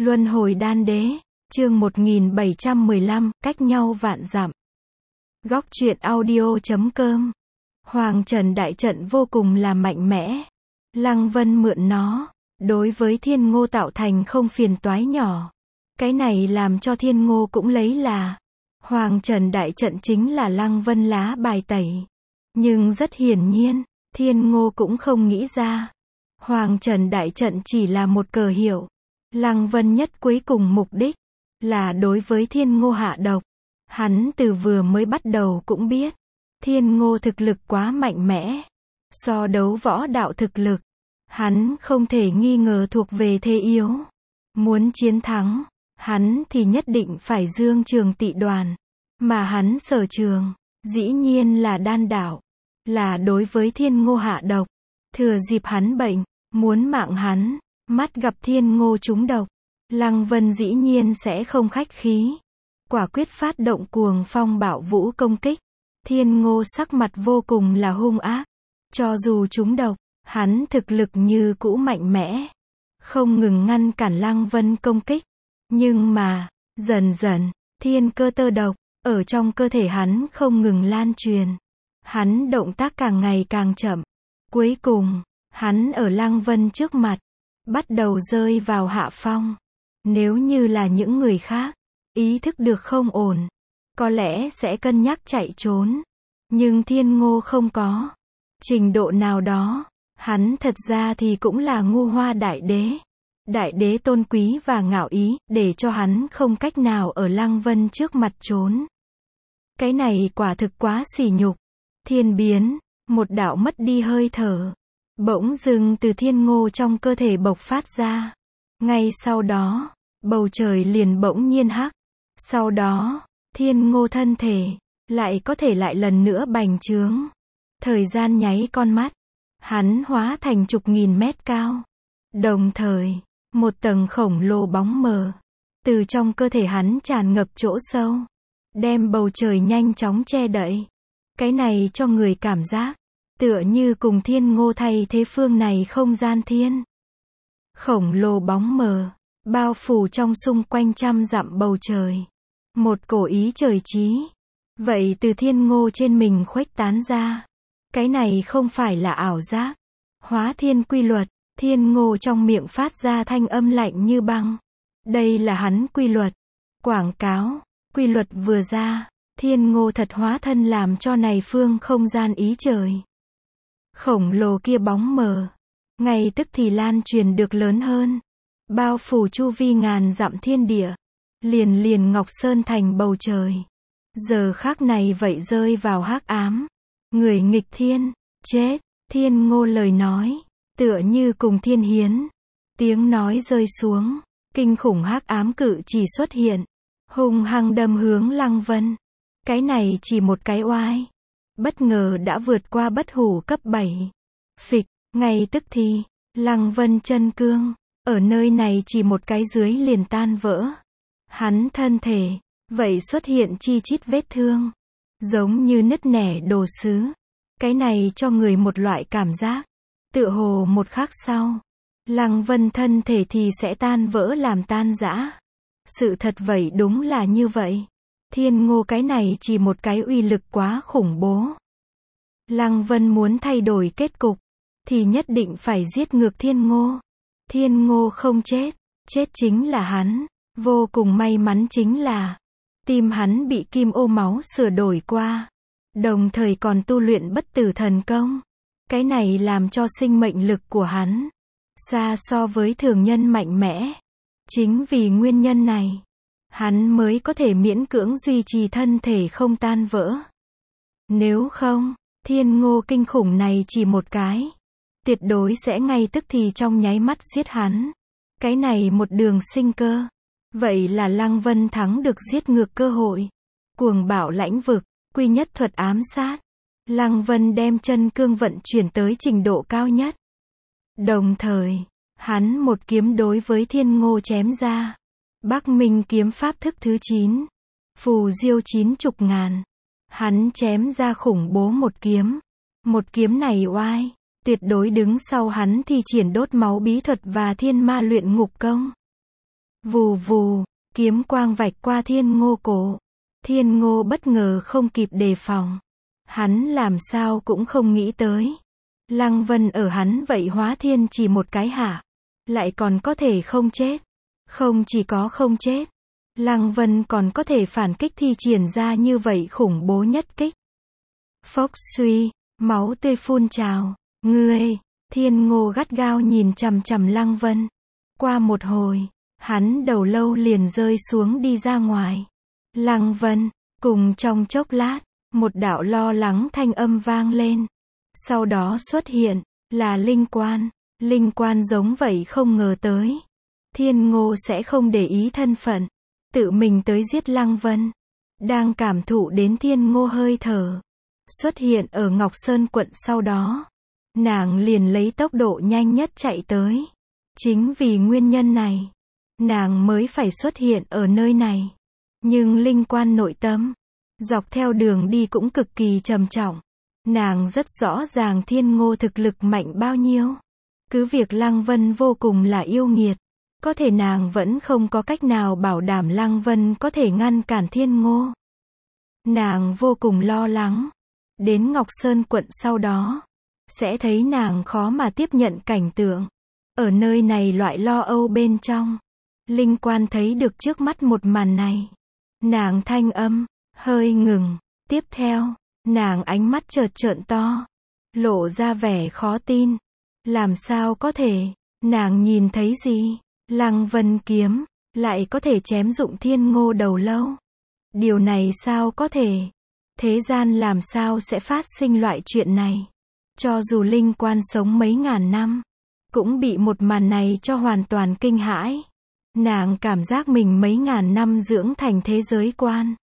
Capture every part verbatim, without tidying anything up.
Luân hồi đan đế, chương một nghìn bảy trăm mười lăm, cách nhau vạn dặm. Góc truyện audio chấm com. Hoàng Trần đại trận vô cùng là mạnh mẽ. Lăng Vân mượn nó, đối với Thiên Ngô tạo thành không phiền toái nhỏ. Cái này làm cho Thiên Ngô cũng lấy là Hoàng Trần đại trận chính là Lăng Vân lá bài tẩy. Nhưng rất hiển nhiên, Thiên Ngô cũng không nghĩ ra. Hoàng Trần đại trận chỉ là một cờ hiệu. Lăng Vân nhất cuối cùng mục đích là đối với Thiên Ngô hạ độc. Hắn từ vừa mới bắt đầu cũng biết, Thiên Ngô thực lực quá mạnh mẽ. So đấu võ đạo thực lực, hắn không thể nghi ngờ thuộc về thế yếu. Muốn chiến thắng, hắn thì nhất định phải dương trường tị đoàn. Mà hắn sở trường, dĩ nhiên là đan đạo. Là đối với Thiên Ngô hạ độc. Thừa dịp hắn bệnh, muốn mạng hắn, mắt gặp Thiên Ngô trúng độc. Lăng Vân dĩ nhiên sẽ không khách khí. Quả quyết phát động cuồng phong bạo vũ công kích. Thiên Ngô sắc mặt vô cùng là hung ác. Cho dù trúng độc, hắn thực lực như cũ mạnh mẽ. Không ngừng ngăn cản Lăng Vân công kích. Nhưng mà, dần dần, thiên cơ tơ độc, ở trong cơ thể hắn không ngừng lan truyền. Hắn động tác càng ngày càng chậm. Cuối cùng, hắn ở Lăng Vân trước mặt, bắt đầu rơi vào hạ phong. Nếu như là những người khác, ý thức được không ổn, có lẽ sẽ cân nhắc chạy trốn. Nhưng Thiên Ngô không có. Trình độ nào đó, hắn thật ra thì cũng là ngu hoa đại đế. Đại đế tôn quý và ngạo ý, để cho hắn không cách nào ở Lăng Vân trước mặt trốn. Cái này quả thực quá sỉ nhục. Thiên biến, một đạo mất đi hơi thở. Bỗng dưng từ Thiên Ngô trong cơ thể bộc phát ra. Ngay sau đó, bầu trời liền bỗng nhiên hắc. Sau đó, Thiên Ngô thân thể, lại có thể lại lần nữa bành trướng. Thời gian nháy con mắt, hắn hóa thành chục nghìn mét cao. Đồng thời, một tầng khổng lồ bóng mờ, từ trong cơ thể hắn tràn ngập chỗ sâu. Đem bầu trời nhanh chóng che đậy. Cái này cho người cảm giác, tựa như cùng Thiên Ngô thay thế phương này không gian thiên. Khổng lồ bóng mờ, bao phủ trong xung quanh trăm dặm bầu trời. Một cổ ý trời trí. Vậy từ Thiên Ngô trên mình khuếch tán ra. Cái này không phải là ảo giác. Hóa thiên quy luật, Thiên Ngô trong miệng phát ra thanh âm lạnh như băng. Đây là hắn quy luật. Quảng cáo, quy luật vừa ra, Thiên Ngô thật hóa thân làm cho này phương không gian ý trời. Khổng lồ kia bóng mờ, ngay tức thì lan truyền được lớn hơn. Bao phủ chu vi ngàn dặm thiên địa. Liền liền Ngọc Sơn thành bầu trời. Giờ khắc này vậy rơi vào hắc ám. Người nghịch thiên, chết. Thiên Ngô lời nói, tựa như cùng thiên hiến. Tiếng nói rơi xuống, kinh khủng hắc ám cự chỉ xuất hiện. Hung hăng đâm hướng Lăng Vân. Cái này chỉ một cái oai. Bất ngờ đã vượt qua bất hủ cấp bảy. Phịch, ngay tức thì, Lăng Vân chân cương, ở nơi này chỉ một cái dưới liền tan vỡ. Hắn thân thể, vậy xuất hiện chi chít vết thương. Giống như nứt nẻ đồ sứ. Cái này cho người một loại cảm giác. Tựa hồ một khắc sau, Lăng Vân thân thể thì sẽ tan vỡ làm tan rã. Sự thật vậy đúng là như vậy. Thiên Ngô cái này chỉ một cái uy lực quá khủng bố. Lăng Vân muốn thay đổi kết cục, thì nhất định phải giết ngược Thiên Ngô. Thiên Ngô không chết, chết chính là hắn. Vô cùng may mắn chính là, tim hắn bị kim ô máu sửa đổi qua. Đồng thời còn tu luyện bất tử thần công. Cái này làm cho sinh mệnh lực của hắn xa so với thường nhân mạnh mẽ. Chính vì nguyên nhân này, hắn mới có thể miễn cưỡng duy trì thân thể không tan vỡ. Nếu không, Thiên Ngô kinh khủng này chỉ một cái, tuyệt đối sẽ ngay tức thì trong nháy mắt giết hắn. Cái này một đường sinh cơ. Vậy là Lăng Vân thắng được giết ngược cơ hội. Cuồng bạo lãnh vực, quy nhất thuật ám sát. Lăng Vân đem chân cương vận chuyển tới trình độ cao nhất. Đồng thời, hắn một kiếm đối với Thiên Ngô chém ra. Bắc Minh kiếm pháp thức thứ chín. Phù diêu chín chục ngàn. Hắn chém ra khủng bố một kiếm. Một kiếm này oai, tuyệt đối đứng sau hắn thi triển đốt máu bí thuật và thiên ma luyện ngục công. Vù vù, kiếm quang vạch qua Thiên Ngô cổ. Thiên Ngô bất ngờ không kịp đề phòng. Hắn làm sao cũng không nghĩ tới. Lăng Vân ở hắn vậy hóa thiên chỉ một cái hả? Lại còn có thể không chết. Không chỉ có không chết. Lăng Vân còn có thể phản kích thi triển ra như vậy khủng bố nhất kích. Phốc suy, máu tươi phun trào. Ngươi, Thiên Ngô gắt gao nhìn chằm chằm Lăng Vân. Qua một hồi, hắn đầu lâu liền rơi xuống đi ra ngoài. Lăng Vân, cùng trong chốc lát, một đạo lo lắng thanh âm vang lên. Sau đó xuất hiện, là Linh Quan. Linh Quan giống vậy không ngờ tới. Thiên Ngô sẽ không để ý thân phận. Tự mình tới giết Lăng Vân. Đang cảm thụ đến Thiên Ngô hơi thở. Xuất hiện ở Ngọc Sơn quận sau đó. Nàng liền lấy tốc độ nhanh nhất chạy tới. Chính vì nguyên nhân này, nàng mới phải xuất hiện ở nơi này. Nhưng Linh Quan nội tâm, dọc theo đường đi cũng cực kỳ trầm trọng. Nàng rất rõ ràng Thiên Ngô thực lực mạnh bao nhiêu. Cứ việc Lăng Vân vô cùng là yêu nghiệt. Có thể nàng vẫn không có cách nào bảo đảm Lăng Vân có thể ngăn cản Thiên Ngô. Nàng vô cùng lo lắng. Đến Ngọc Sơn quận sau đó, sẽ thấy nàng khó mà tiếp nhận cảnh tượng. Ở nơi này loại lo âu bên trong. Linh Quan thấy được trước mắt một màn này. Nàng thanh âm, hơi ngừng. Tiếp theo, nàng ánh mắt chợt trợn to. Lộ ra vẻ khó tin. Làm sao có thể, nàng nhìn thấy gì? Lăng Vân kiếm, lại có thể chém dụng Thiên Ngô đầu lâu. Điều này sao có thể? Thế gian làm sao sẽ phát sinh loại chuyện này? Cho dù Linh Quan sống mấy ngàn năm, cũng bị một màn này cho hoàn toàn kinh hãi. Nàng cảm giác mình mấy ngàn năm dưỡng thành thế giới quan.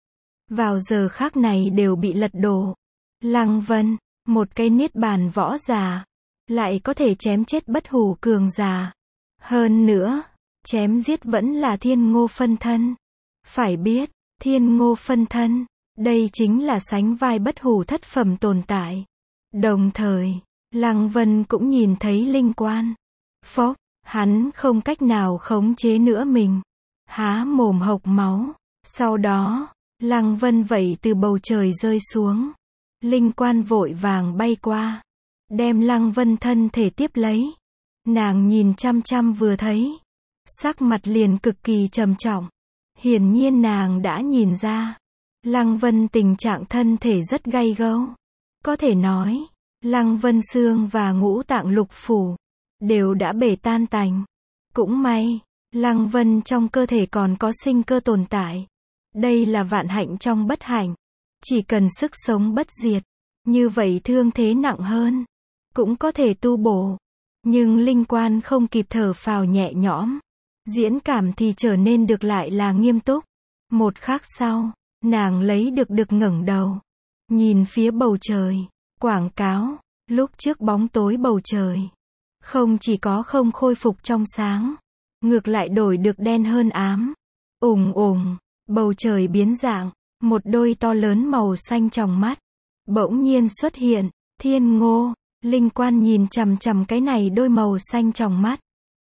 Vào giờ khắc này đều bị lật đổ. Lăng Vân, một cây niết bàn võ giả, lại có thể chém chết bất hủ cường giả. Hơn nữa, chém giết vẫn là Thiên Ngô phân thân. Phải biết, Thiên Ngô phân thân, đây chính là sánh vai bất hủ thất phẩm tồn tại. Đồng thời, Lăng Vân cũng nhìn thấy Linh Quan. Phốc, hắn không cách nào khống chế nữa mình. Há mồm hộc máu. Sau đó, Lăng Vân vẩy từ bầu trời rơi xuống. Linh Quan vội vàng bay qua. Đem Lăng Vân thân thể tiếp lấy. Nàng nhìn chăm chăm vừa thấy. Sắc mặt liền cực kỳ trầm trọng. Hiển nhiên nàng đã nhìn ra. Lăng Vân tình trạng thân thể rất gay gâu. Có thể nói, Lăng Vân xương và ngũ tạng lục phủ đều đã bể tan tành. Cũng may, Lăng Vân trong cơ thể còn có sinh cơ tồn tại. Đây là vạn hạnh trong bất hạnh. Chỉ cần sức sống bất diệt, như vậy thương thế nặng hơn, cũng có thể tu bổ. Nhưng Linh Quan không kịp thở phào nhẹ nhõm. Diễn cảm thì trở nên được lại là nghiêm túc. Một khắc sau, nàng lấy được được ngẩng đầu. Nhìn phía bầu trời. Quảng cáo, lúc trước bóng tối bầu trời. Không chỉ có không khôi phục trong sáng. Ngược lại đổi được đen hơn ám. Ùng ùng, bầu trời biến dạng. Một đôi to lớn màu xanh trong mắt. Bỗng nhiên xuất hiện. Thiên Ngô, Linh Quan nhìn chằm chằm cái này đôi màu xanh trong mắt.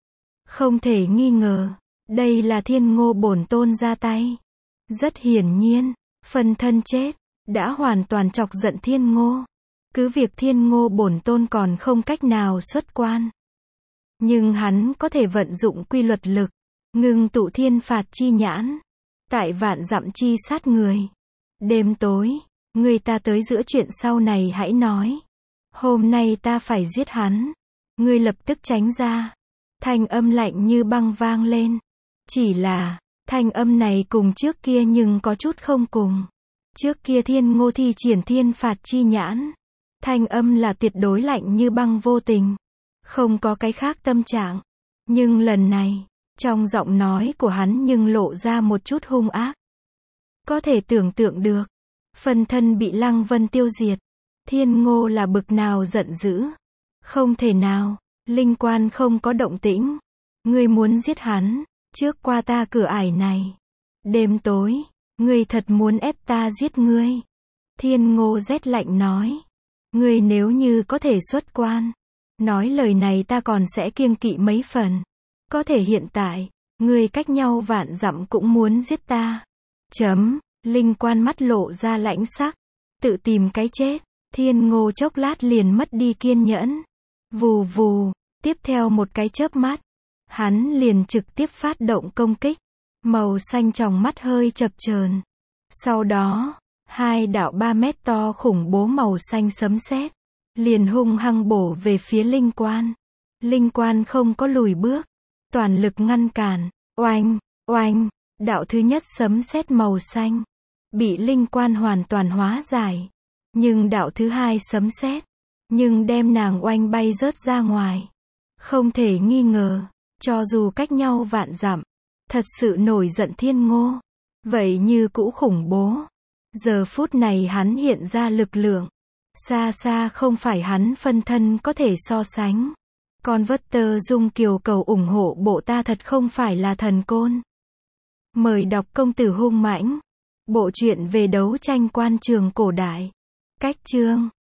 Không thể nghi ngờ, đây là Thiên Ngô bổn tôn ra tay. Rất hiển nhiên, phân thân chết, đã hoàn toàn chọc giận Thiên Ngô. Cứ việc Thiên Ngô bổn tôn còn không cách nào xuất quan. Nhưng hắn có thể vận dụng quy luật lực, ngưng tụ thiên phạt chi nhãn. Tại vạn dặm chi sát người. Đêm tối, người ta tới giữa chuyện sau này hãy nói. Hôm nay ta phải giết hắn. Ngươi lập tức tránh ra. Thanh âm lạnh như băng vang lên. Chỉ là, thanh âm này cùng trước kia nhưng có chút không cùng. Trước kia Thiên Ngô thi triển thiên phạt chi nhãn. Thanh âm là tuyệt đối lạnh như băng vô tình. Không có cái khác tâm trạng. Nhưng lần này, trong giọng nói của hắn nhưng lộ ra một chút hung ác. Có thể tưởng tượng được. Phân thân bị Lăng Vân tiêu diệt. Thiên Ngô là bực nào giận dữ. Không thể nào. Linh Quan không có động tĩnh. Ngươi muốn giết hắn, trước qua ta cửa ải này. Đêm tối, ngươi thật muốn ép ta giết ngươi. Thiên Ngô rét lạnh nói. Ngươi nếu như có thể xuất quan, nói lời này ta còn sẽ kiêng kỵ mấy phần. Có thể hiện tại, Ngươi cách nhau vạn dặm cũng muốn giết ta. Chấm, Linh Quan mắt lộ ra lãnh sắc. Tự tìm cái chết. Thiên Ngô chốc lát liền mất đi kiên nhẫn. Vù vù, tiếp theo một cái chớp mắt. Hắn liền trực tiếp phát động công kích. Màu xanh tròng mắt hơi chập chờn. Sau đó, hai đạo ba mét to khủng bố màu xanh sấm sét liền hung hăng bổ về phía Linh Quan. Linh Quan không có lùi bước, toàn lực ngăn cản. Oanh, oanh, đạo thứ nhất sấm sét màu xanh bị Linh Quan hoàn toàn hóa giải. Nhưng đạo thứ hai sấm sét nhưng đem nàng oanh bay rớt ra ngoài. Không thể nghi ngờ, cho dù cách nhau vạn dặm, thật sự nổi giận Thiên Ngô, vậy như cũ khủng bố. Giờ phút này hắn hiện ra lực lượng, xa xa không phải hắn phân thân có thể so sánh. Con vất tơ dung kiều cầu ủng hộ bộ ta thật không phải là thần côn. Mời đọc Công tử hung mãnh. Bộ truyện về đấu tranh quan trường cổ đại. Cách chương